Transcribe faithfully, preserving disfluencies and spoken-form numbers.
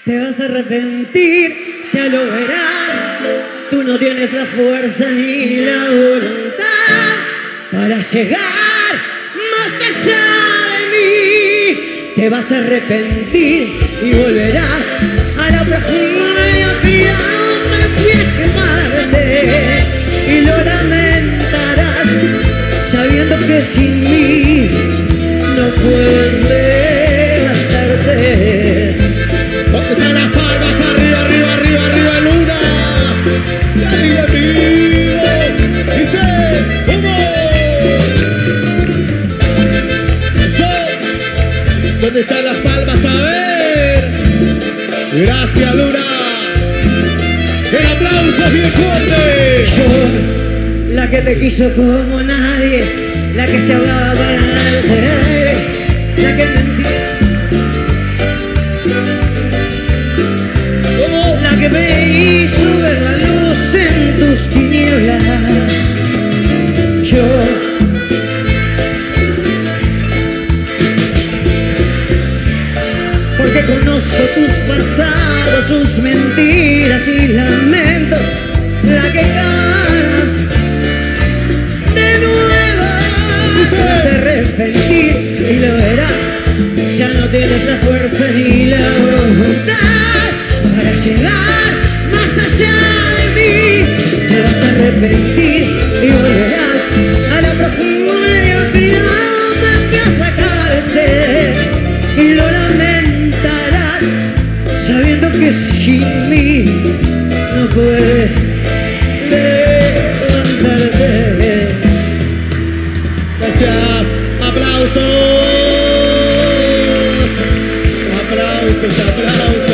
Te vas a arrepentir, ya lo verás. Tú no tienes la fuerza ni la voluntad para llegar más allá de mí. Te vas a arrepentir y volverás a la profunda mediocridad donde fui a quemarte. Y lo lamentarás sabiendo que sin mí no puedes levantarte. ¿Dónde están las palmas? Arriba, arriba, arriba, arriba, luna. Dale amigo. Dice, ¡vamos! Eso. ¿Dónde están las palmas? A ver. Gracias, luna. El aplauso bien fuerte. Yo, la que te quiso como nadie, la que se ahogaba para darte aire, la que mentía. La que me hizo ver la luz en tus tinieblas. Yo, porque conozco tus pasados, sus mentiras y lamento. La que ganas de nuevo, te vas a arrepentir y lo verás. Ya no tienes la fuerza ni la voluntad para llegar más allá de mí. Te vas a arrepentir y volverás a la profunda mediocridad donde fui a sacarte. Y lo lamentarás sabiendo que sin mí no puedes levantarte. Gracias. Aplausos. Aplausos, aplausos.